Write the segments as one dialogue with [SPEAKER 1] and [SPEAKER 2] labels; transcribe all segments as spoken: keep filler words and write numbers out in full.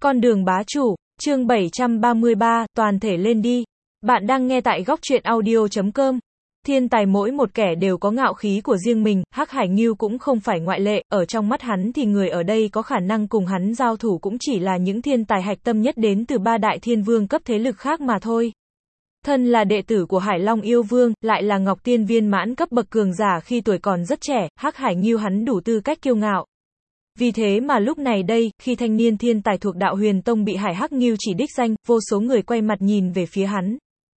[SPEAKER 1] Con đường bá chủ, chương bảy trăm ba mươi ba, toàn thể lên đi. Bạn đang nghe tại góc truyện audio chấm com. Thiên tài mỗi một kẻ đều có ngạo khí của riêng mình, Hắc Hải Ngưu cũng không phải ngoại lệ, ở trong mắt hắn thì người ở đây có khả năng cùng hắn giao thủ cũng chỉ là những thiên tài hạch tâm nhất đến từ ba đại thiên vương cấp thế lực khác mà thôi. Thân là đệ tử của Hải Long Yêu Vương, lại là Ngọc Tiên viên mãn cấp bậc cường giả khi tuổi còn rất trẻ, Hắc Hải Ngưu hắn đủ tư cách kiêu ngạo. Vì thế mà lúc này đây, khi thanh niên thiên tài thuộc đạo Huyền Tông bị Hải Hắc Ngưu chỉ đích danh, vô số người quay mặt nhìn về phía hắn.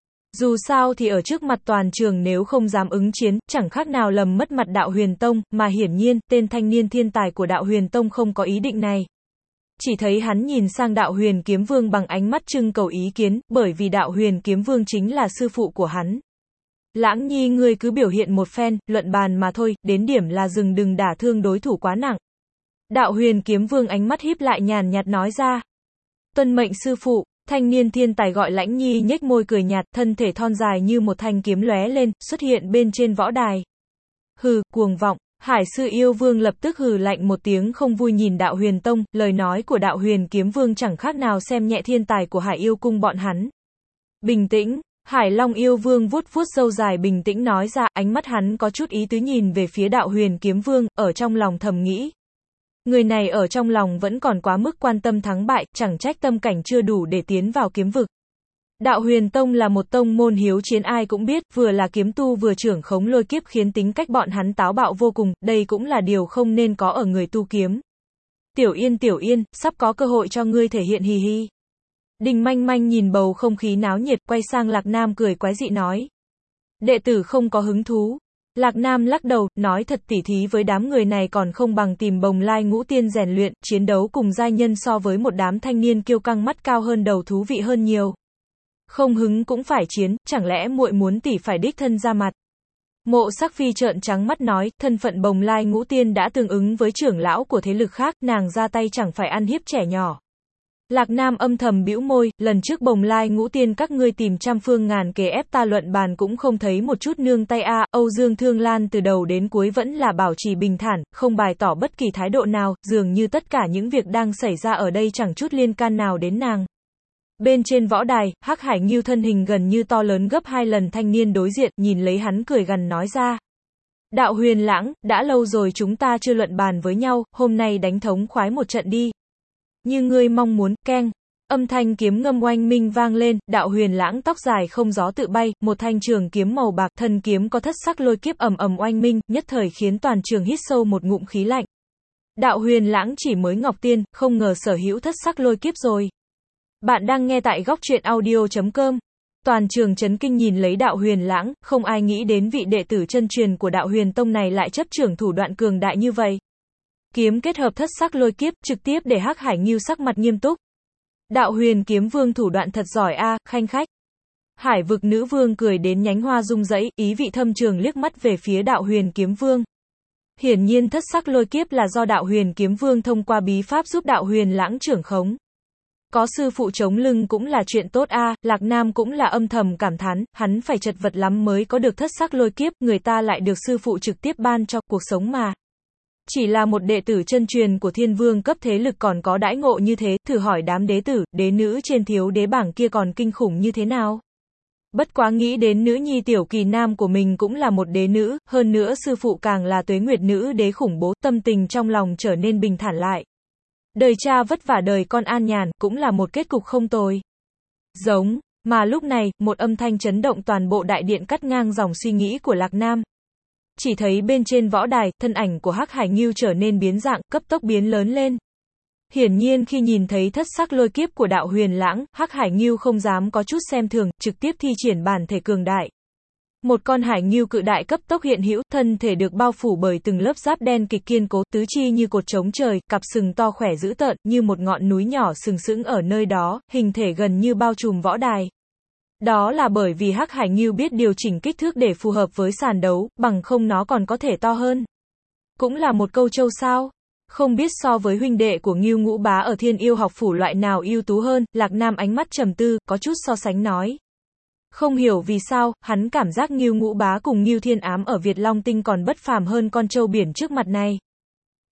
[SPEAKER 1] Dù sao thì ở trước mặt toàn trường nếu không dám ứng chiến, chẳng khác nào lầm mất mặt đạo Huyền Tông, mà hiển nhiên, tên thanh niên thiên tài của đạo Huyền Tông không có ý định này. Chỉ thấy hắn nhìn sang đạo Huyền Kiếm Vương bằng ánh mắt trưng cầu ý kiến, bởi vì đạo Huyền Kiếm Vương chính là sư phụ của hắn. Lãng Nhi ngươi cứ biểu hiện một phen, luận bàn mà thôi, đến điểm là dừng đừng đả thương đối thủ quá nặng. Đạo Huyền Kiếm Vương ánh mắt híp lại nhàn nhạt nói ra. Tuân mệnh sư phụ. Thanh niên thiên tài gọi Lãnh Nhi nhếch môi cười nhạt, thân thể thon dài như một thanh kiếm lóe lên, xuất hiện bên trên võ đài. Hừ, cuồng vọng. Hải sư yêu vương lập tức hừ lạnh một tiếng không vui nhìn đạo Huyền Tông, lời nói của đạo Huyền Kiếm Vương chẳng khác nào xem nhẹ thiên tài của Hải yêu cung bọn hắn. Bình tĩnh. Hải Long Yêu Vương vuốt vuốt râu dài bình tĩnh nói ra, ánh mắt hắn có chút ý tứ nhìn về phía đạo Huyền Kiếm Vương, ở trong lòng thầm nghĩ. Người này ở trong lòng vẫn còn quá mức quan tâm thắng bại, chẳng trách tâm cảnh chưa đủ để tiến vào kiếm vực. Đạo Huyền Tông là một tông môn hiếu chiến ai cũng biết, vừa là kiếm tu vừa trưởng khống lôi kiếp khiến tính cách bọn hắn táo bạo vô cùng, đây cũng là điều không nên có ở người tu kiếm. Tiểu Yên Tiểu Yên, sắp có cơ hội cho ngươi thể hiện hì hì. Đình Manh Manh nhìn bầu không khí náo nhiệt, quay sang Lạc Nam cười quái dị nói. Đệ tử không có hứng thú. Lạc Nam lắc đầu, nói thật tỉ thí với đám người này còn không bằng tìm Bồng Lai Ngũ Tiên rèn luyện, chiến đấu cùng giai nhân so với một đám thanh niên kiêu căng mắt cao hơn đầu thú vị hơn nhiều. Không hứng cũng phải chiến, chẳng lẽ muội muốn tỷ phải đích thân ra mặt. Mộ Sắc Phi trợn trắng mắt nói, thân phận Bồng Lai Ngũ Tiên đã tương ứng với trưởng lão của thế lực khác, nàng ra tay chẳng phải ăn hiếp trẻ nhỏ. Lạc Nam âm thầm bĩu môi, lần trước Bồng Lai Ngũ Tiên các ngươi tìm trăm phương ngàn kế ép ta luận bàn cũng không thấy một chút nương tay a. Âu Dương Thương Lan từ đầu đến cuối vẫn là bảo trì bình thản, không bày tỏ bất kỳ thái độ nào, dường như tất cả những việc đang xảy ra ở đây chẳng chút liên can nào đến nàng. Bên trên võ đài, Hắc Hải Ngưu thân hình gần như to lớn gấp hai lần thanh niên đối diện, nhìn lấy hắn cười gằn nói ra. Đạo Huyền Lãng, đã lâu rồi chúng ta chưa luận bàn với nhau, hôm nay đánh thống khoái một trận đi. Như ngươi mong muốn, keng. Âm thanh kiếm ngâm oanh minh vang lên, đạo Huyền Lãng tóc dài không gió tự bay, một thanh trường kiếm màu bạc, thân kiếm có thất sắc lôi kiếp ầm ầm oanh minh, nhất thời khiến toàn trường hít sâu một ngụm khí lạnh. Đạo Huyền Lãng chỉ mới Ngọc Tiên, không ngờ sở hữu thất sắc lôi kiếp rồi. Bạn đang nghe tại góc truyện audio chấm com. Toàn trường chấn kinh nhìn lấy đạo Huyền Lãng, không ai nghĩ đến vị đệ tử chân truyền của đạo Huyền Tông này lại chấp trưởng thủ đoạn cường đại như vậy. Kiếm kết hợp thất sắc lôi kiếp, trực tiếp để Hắc Hải Ngưu sắc mặt nghiêm túc. Đạo Huyền Kiếm Vương thủ đoạn thật giỏi a, à, khanh khách. Hải vực nữ vương cười đến nhánh hoa rung rẫy, ý vị thâm trường liếc mắt về phía đạo Huyền Kiếm Vương. Hiển nhiên thất sắc lôi kiếp là do đạo Huyền Kiếm Vương thông qua bí pháp giúp đạo Huyền Lãng trưởng khống. Có sư phụ chống lưng cũng là chuyện tốt a, à, Lạc Nam cũng là âm thầm cảm thán, hắn phải chật vật lắm mới có được thất sắc lôi kiếp, người ta lại được sư phụ trực tiếp ban cho, cuộc sống mà. Chỉ là một đệ tử chân truyền của thiên vương cấp thế lực còn có đãi ngộ như thế, thử hỏi đám đế tử, đế nữ trên thiếu đế bảng kia còn kinh khủng như thế nào. Bất quá nghĩ đến nữ nhi tiểu kỳ nam của mình cũng là một đế nữ, hơn nữa sư phụ càng là tuế nguyệt nữ đế khủng bố, tâm tình trong lòng trở nên bình thản lại. Đời cha vất vả đời con an nhàn, cũng là một kết cục không tồi. Giống, mà lúc này, một âm thanh chấn động toàn bộ đại điện cắt ngang dòng suy nghĩ của Lạc Nam. Chỉ thấy bên trên võ đài, thân ảnh của Hắc Hải Ngưu trở nên biến dạng, cấp tốc biến lớn lên. Hiển nhiên khi nhìn thấy thất sắc lôi kiếp của đạo Huyền Lãng, Hắc Hải Ngưu không dám có chút xem thường, trực tiếp thi triển bản thể cường đại. Một con hải ngưu cự đại cấp tốc hiện hữu, thân thể được bao phủ bởi từng lớp giáp đen kịch kiên cố, tứ chi như cột trống trời, cặp sừng to khỏe dữ tợn, như một ngọn núi nhỏ sừng sững ở nơi đó, hình thể gần như bao trùm võ đài. Đó là bởi vì Hắc Hải Ngưu biết điều chỉnh kích thước để phù hợp với sàn đấu, bằng không nó còn có thể to hơn. Cũng là một câu trâu sao? Không biết so với huynh đệ của Ngưu Ngũ Bá ở Thiên Yêu học phủ loại nào ưu tú hơn, Lạc Nam ánh mắt trầm tư, có chút so sánh nói. Không hiểu vì sao, hắn cảm giác Ngưu Ngũ Bá cùng Ngưu Thiên Ám ở Việt Long Tinh còn bất phàm hơn con trâu biển trước mặt này.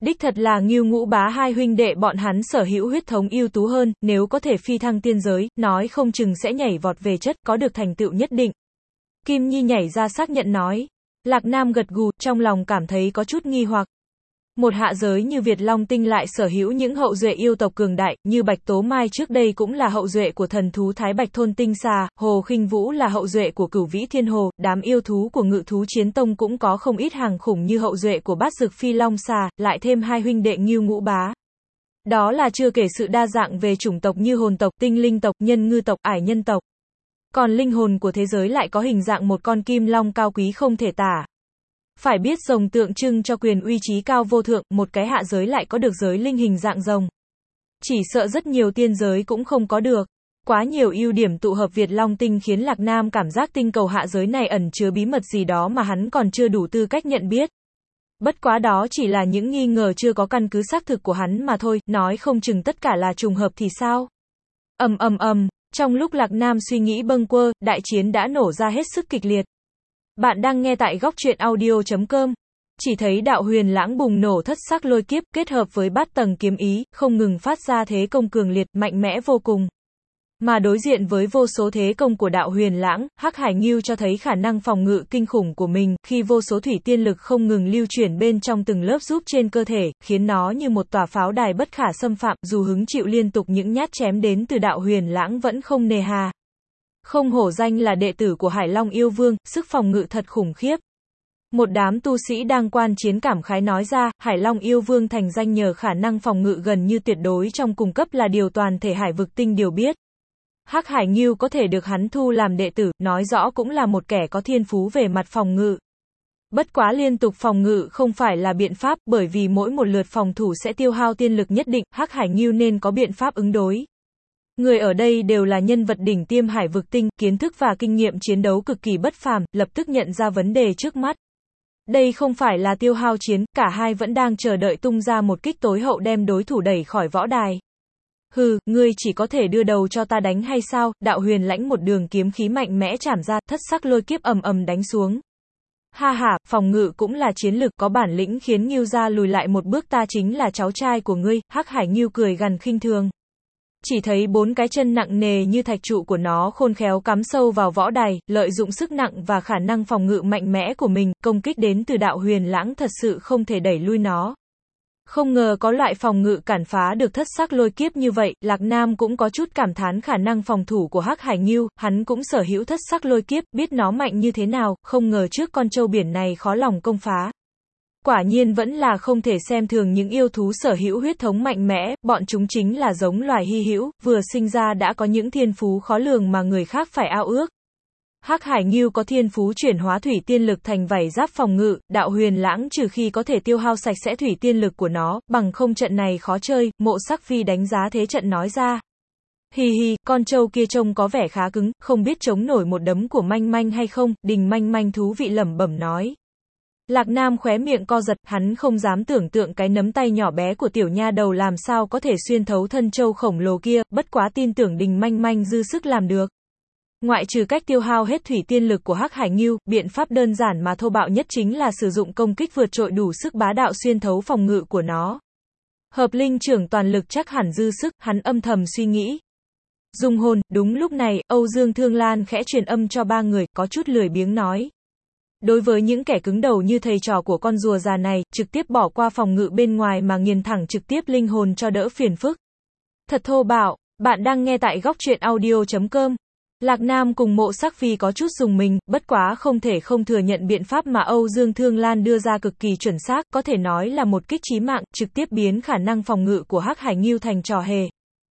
[SPEAKER 1] Đích thật là Ngưu Ngũ Bá hai huynh đệ bọn hắn sở hữu huyết thống ưu tú hơn, nếu có thể phi thăng tiên giới, nói không chừng sẽ nhảy vọt về chất, có được thành tựu nhất định. Kim Nhi nhảy ra xác nhận nói. Lạc Nam gật gù, trong lòng cảm thấy có chút nghi hoặc. Một hạ giới như Việt Long Tinh lại sở hữu những hậu duệ yêu tộc cường đại, như Bạch Tố Mai trước đây cũng là hậu duệ của thần thú Thái Bạch Thôn Tinh Xà, Hồ Khinh Vũ là hậu duệ của Cửu Vĩ Thiên Hồ, đám yêu thú của Ngự thú Chiến Tông cũng có không ít hàng khủng như hậu duệ của Bát Dực Phi Long Xà, lại thêm hai huynh đệ Ngưu Ngũ Bá. Đó là chưa kể sự đa dạng về chủng tộc như hồn tộc, tinh linh tộc, nhân ngư tộc, ải nhân tộc. Còn linh hồn của thế giới lại có hình dạng một con kim long cao quý không thể tả. Phải biết rồng tượng trưng cho quyền uy trí cao vô thượng, một cái hạ giới lại có được giới linh hình dạng rồng. Chỉ sợ rất nhiều tiên giới cũng không có được. Quá nhiều ưu điểm tụ hợp Việt Long Tinh khiến Lạc Nam cảm giác tinh cầu hạ giới này ẩn chứa bí mật gì đó mà hắn còn chưa đủ tư cách nhận biết. Bất quá đó chỉ là những nghi ngờ chưa có căn cứ xác thực của hắn mà thôi, nói không chừng tất cả là trùng hợp thì sao? Ầm ầm ầm, trong lúc Lạc Nam suy nghĩ bâng quơ, đại chiến đã nổ ra hết sức kịch liệt. Bạn đang nghe tại góc truyện audio chấm com. Chỉ thấy đạo huyền lãng bùng nổ thất sắc lôi kiếp kết hợp với bát tầng kiếm ý, không ngừng phát ra thế công cường liệt, mạnh mẽ vô cùng. Mà đối diện với vô số thế công của đạo huyền lãng, Hắc Hải Ngưu cho thấy khả năng phòng ngự kinh khủng của mình, khi vô số thủy tiên lực không ngừng lưu chuyển bên trong từng lớp giúp trên cơ thể, khiến nó như một tòa pháo đài bất khả xâm phạm, dù hứng chịu liên tục những nhát chém đến từ đạo huyền lãng vẫn không nề hà. Không hổ danh là đệ tử của Hải Long Yêu Vương, sức phòng ngự thật khủng khiếp. Một đám tu sĩ đang quan chiến cảm khái nói ra, Hải Long Yêu Vương thành danh nhờ khả năng phòng ngự gần như tuyệt đối trong cùng cấp là điều toàn thể Hải Vực Tinh đều biết. Hắc Hải Ngưu có thể được hắn thu làm đệ tử, nói rõ cũng là một kẻ có thiên phú về mặt phòng ngự. Bất quá liên tục phòng ngự không phải là biện pháp, bởi vì mỗi một lượt phòng thủ sẽ tiêu hao tiên lực nhất định, Hắc Hải Ngưu nên có biện pháp ứng đối. Người ở đây đều là nhân vật đỉnh tiêm Hải Vực Tinh, kiến thức và kinh nghiệm chiến đấu cực kỳ bất phàm, lập tức nhận ra vấn đề trước mắt. Đây không phải là tiêu hao chiến, cả hai vẫn đang chờ đợi tung ra một kích tối hậu đem đối thủ đẩy khỏi võ đài. Hừ, ngươi chỉ có thể đưa đầu cho ta đánh hay sao? Đạo huyền lãnh một đường kiếm khí mạnh mẽ chảm ra, thất sắc lôi kiếp ầm ầm đánh xuống. Ha ha, phòng ngự cũng là chiến lực, có bản lĩnh khiến Ngưu gia lùi lại một bước, ta chính là cháu trai của ngươi. Hắc Hải Ngưu cười gằn khinh thường. Chỉ thấy bốn cái chân nặng nề như thạch trụ của nó khôn khéo cắm sâu vào võ đài, lợi dụng sức nặng và khả năng phòng ngự mạnh mẽ của mình, công kích đến từ đạo huyền lãng thật sự không thể đẩy lui nó. Không ngờ có loại phòng ngự cản phá được thất sắc lôi kiếp như vậy, Lạc Nam cũng có chút cảm thán khả năng phòng thủ của Hắc Hải Ngưu, hắn cũng sở hữu thất sắc lôi kiếp, biết nó mạnh như thế nào, không ngờ trước con trâu biển này khó lòng công phá. Quả nhiên vẫn là không thể xem thường những yêu thú sở hữu huyết thống mạnh mẽ, bọn chúng chính là giống loài hy hữu, vừa sinh ra đã có những thiên phú khó lường mà người khác phải ao ước. Hắc Hải Ngưu có thiên phú chuyển hóa thủy tiên lực thành vảy giáp phòng ngự, đạo huyền lãng trừ khi có thể tiêu hao sạch sẽ thủy tiên lực của nó, bằng không trận này khó chơi, Mộ Sắc Phi đánh giá thế trận nói ra. Hi hi, con trâu kia trông có vẻ khá cứng, không biết chống nổi một đấm của Manh Manh hay không, Đình Manh Manh thú vị lẩm bẩm nói. Lạc Nam khóe miệng co giật, hắn không dám tưởng tượng cái nắm tay nhỏ bé của tiểu nha đầu làm sao có thể xuyên thấu thân trâu khổng lồ kia, bất quá tin tưởng Đình Manh Manh dư sức làm được. Ngoại trừ cách tiêu hao hết thủy tiên lực của Hắc Hải Ngưu, biện pháp đơn giản mà thô bạo nhất chính là sử dụng công kích vượt trội đủ sức bá đạo xuyên thấu phòng ngự của nó. Hợp linh trưởng toàn lực chắc hẳn dư sức, hắn âm thầm suy nghĩ. Dung hồn, đúng lúc này, Âu Dương Thương Lan khẽ truyền âm cho ba người, có chút lười biếng nói. Đối với những kẻ cứng đầu như thầy trò của con rùa già này, trực tiếp bỏ qua phòng ngự bên ngoài mà nghiền thẳng trực tiếp linh hồn cho đỡ phiền phức. Thật thô bạo, bạn đang nghe tại góc truyện audio chấm com. Lạc Nam cùng Mộ Sắc Phi có chút dùng mình, bất quá không thể không thừa nhận biện pháp mà Âu Dương Thương Lan đưa ra cực kỳ chuẩn xác, có thể nói là một kích chí mạng, trực tiếp biến khả năng phòng ngự của Hắc Hải Ngưu thành trò hề.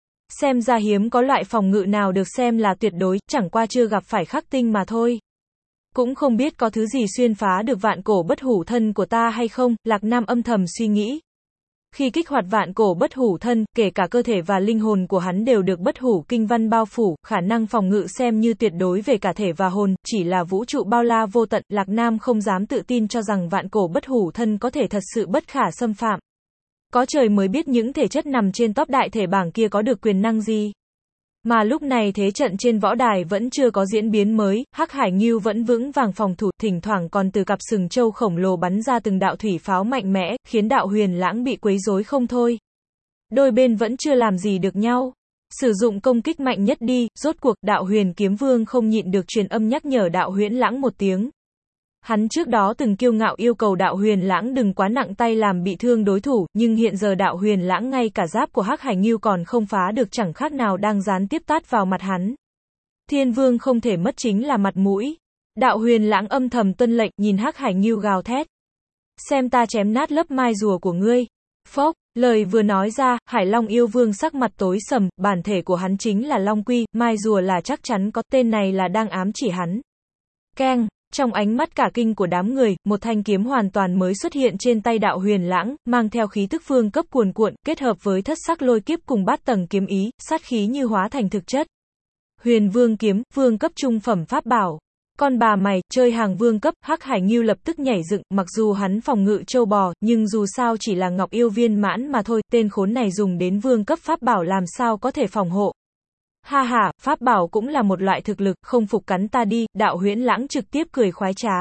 [SPEAKER 1] Xem ra hiếm có loại phòng ngự nào được xem là tuyệt đối, chẳng qua chưa gặp phải khắc tinh mà thôi. Cũng không biết có thứ gì xuyên phá được vạn cổ bất hủ thân của ta hay không, Lạc Nam âm thầm suy nghĩ. Khi kích hoạt vạn cổ bất hủ thân, kể cả cơ thể và linh hồn của hắn đều được bất hủ kinh văn bao phủ, khả năng phòng ngự xem như tuyệt đối về cả thể và hồn, chỉ là vũ trụ bao la vô tận, Lạc Nam không dám tự tin cho rằng vạn cổ bất hủ thân có thể thật sự bất khả xâm phạm. Có trời mới biết những thể chất nằm trên top đại thể bảng kia có được quyền năng gì. Mà lúc này thế trận trên võ đài vẫn chưa có diễn biến mới, Hắc Hải Ngưu vẫn vững vàng phòng thủ, thỉnh thoảng còn từ cặp sừng trâu khổng lồ bắn ra từng đạo thủy pháo mạnh mẽ, khiến đạo Huyền Lãng bị quấy rối không thôi. Đôi bên vẫn chưa làm gì được nhau. Sử dụng công kích mạnh nhất đi, rốt cuộc, đạo Huyền Kiếm Vương không nhịn được truyền âm nhắc nhở đạo Huyễn Lãng một tiếng. Hắn trước đó từng kiêu ngạo yêu cầu đạo Huyền Lãng đừng quá nặng tay làm bị thương đối thủ, nhưng hiện giờ đạo Huyền Lãng ngay cả giáp của Hắc Hải Ngưu còn không phá được, chẳng khác nào đang gián tiếp tát vào mặt hắn. Thiên Vương không thể mất chính là mặt mũi. Đạo Huyền Lãng âm thầm tuân lệnh, nhìn Hắc Hải Ngưu gào thét. Xem ta chém nát lớp mai rùa của ngươi. Phốc, lời vừa nói ra, Hải Long yêu vương sắc mặt tối sầm, bản thể của hắn chính là Long Quy, mai rùa là chắc chắn có, tên này là đang ám chỉ hắn. Keng. Trong ánh mắt cả kinh của đám người, một thanh kiếm hoàn toàn mới xuất hiện trên tay đạo Huyền Lãng, mang theo khí tức phương cấp cuồn cuộn, kết hợp với thất sắc lôi kiếp cùng bát tầng kiếm ý, sát khí như hóa thành thực chất. Huyền Vương kiếm, vương cấp trung phẩm pháp bảo. Con bà mày, chơi hàng vương cấp, Hắc Hải Ngưu lập tức nhảy dựng, mặc dù hắn phòng ngự châu bò, nhưng dù sao chỉ là ngọc yêu viên mãn mà thôi, tên khốn này dùng đến vương cấp pháp bảo làm sao có thể phòng hộ. Ha ha, pháp bảo cũng là một loại thực lực, không phục cắn ta đi, đạo Huyễn Lãng trực tiếp cười khoái trá.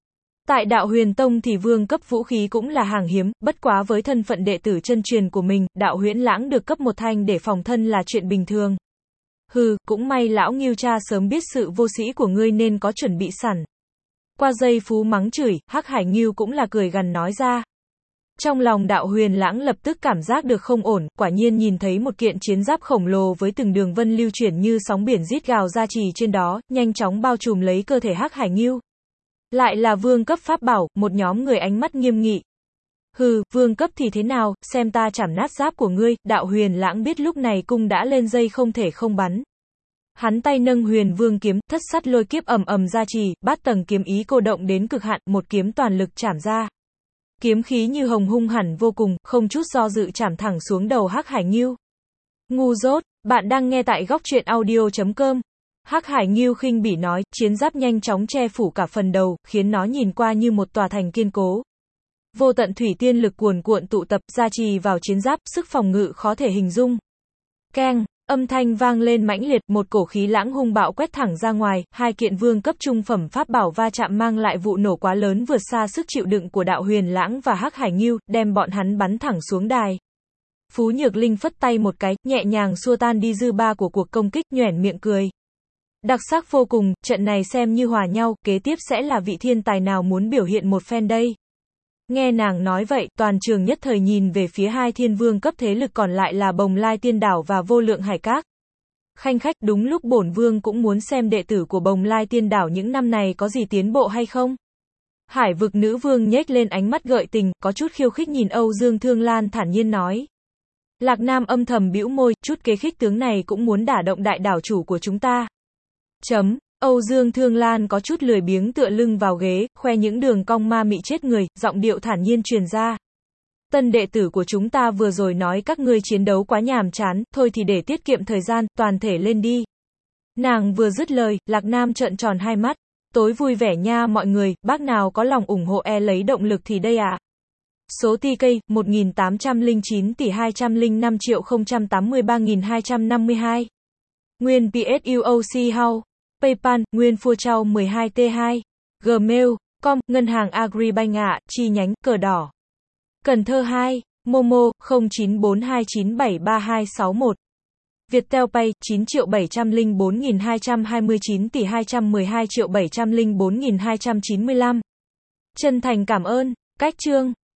[SPEAKER 1] Tại đạo Huyền Tông thì vương cấp vũ khí cũng là hàng hiếm, bất quá với thân phận đệ tử chân truyền của mình, đạo Huyễn Lãng được cấp một thanh để phòng thân là chuyện bình thường. Hừ, cũng may lão Ngưu cha sớm biết sự vô sĩ của ngươi nên có chuẩn bị sẵn. Qua giây phú mắng chửi, Hắc Hải Ngưu cũng là cười gằn nói ra. Trong lòng đạo Huyền Lãng lập tức cảm giác được không ổn, quả nhiên nhìn thấy một kiện chiến giáp khổng lồ với từng đường vân lưu chuyển như sóng biển rít gào ra trì trên đó, nhanh chóng bao trùm lấy cơ thể Hắc Hải Ngưu. Lại là vương cấp pháp bảo, một nhóm người ánh mắt nghiêm nghị. Hừ, vương cấp thì thế nào, xem ta chảm nát giáp của ngươi, đạo Huyền Lãng biết lúc này cung đã lên dây không thể không bắn. Hắn tay nâng Huyền Vương kiếm, thất sắt lôi kiếp ầm ầm ra trì, bát tầng kiếm ý cô động đến cực hạn, một kiếm toàn lực chảm ra. Kiếm khí như hồng hung hẳn vô cùng, không chút do dự chảm thẳng xuống đầu Hắc Hải Ngưu. Ngu dốt, bạn đang nghe tại góc truyện audio chấm com. Hắc Hải Ngưu khinh bỉ nói, chiến giáp nhanh chóng che phủ cả phần đầu, khiến nó nhìn qua như một tòa thành kiên cố. Vô tận thủy tiên lực cuồn cuộn tụ tập gia trì vào chiến giáp, sức phòng ngự khó thể hình dung. Keng, âm thanh vang lên mãnh liệt, một cổ khí lãng hung bạo quét thẳng ra ngoài, hai kiện vương cấp trung phẩm pháp bảo va chạm mang lại vụ nổ quá lớn vượt xa sức chịu đựng của đạo Huyền Lãng và Hắc Hải Ngưu, đem bọn hắn bắn thẳng xuống đài. Phú Nhược Linh phất tay một cái, nhẹ nhàng xua tan đi dư ba của cuộc công kích, nhoẻn miệng cười. Đặc sắc vô cùng, trận này xem như hòa nhau, kế tiếp sẽ là vị thiên tài nào muốn biểu hiện một phen đây. Nghe nàng nói vậy, toàn trường nhất thời nhìn về phía hai thiên vương cấp thế lực còn lại là Bồng Lai Tiên Đảo và Vô Lượng Hải Các. Khanh khách, đúng lúc bổn vương cũng muốn xem đệ tử của Bồng Lai Tiên Đảo những năm này có gì tiến bộ hay không. Hải vực nữ vương nhếch lên ánh mắt gợi tình, có chút khiêu khích nhìn Âu Dương Thương Lan thản nhiên nói. Lạc Nam âm thầm bĩu môi, chút kế khích tướng này cũng muốn đả động đại đảo chủ của chúng ta. Chấm. Âu Dương Thương Lan có chút lười biếng tựa lưng vào ghế, khoe những đường cong ma mị chết người, giọng điệu thản nhiên truyền ra. Tân đệ tử của chúng ta vừa rồi nói các ngươi chiến đấu quá nhàm chán, thôi thì để tiết kiệm thời gian, toàn thể lên đi. Nàng vừa dứt lời, Lạc Nam trợn tròn hai mắt. Tối vui vẻ nha mọi người, bác nào có lòng ủng hộ e lấy động lực thì đây ạ. À. Số tê ca, một nghìn tám trăm lẻ chín tỷ hai trăm lẻ năm triệu không trăm tám mươi ba nghìn hai trăm năm mươi hai. Nguyên pê ét u ô xê House. PayPal, Nguyên Phua Trao mười hai T hai. Gmail, com, Ngân hàng Agribank ạ, chi nhánh, cờ đỏ. Cần Thơ hai. Momo, không chín bốn hai chín bảy ba hai sáu một. Viettel Pay, chín triệu bảy trăm lẻ bốn nghìn hai trăm hai mươi chín tỷ hai trăm mười hai triệu bảy trăm lẻ bốn nghìn hai trăm chín mươi lăm. Chân thành cảm ơn. Cách chương.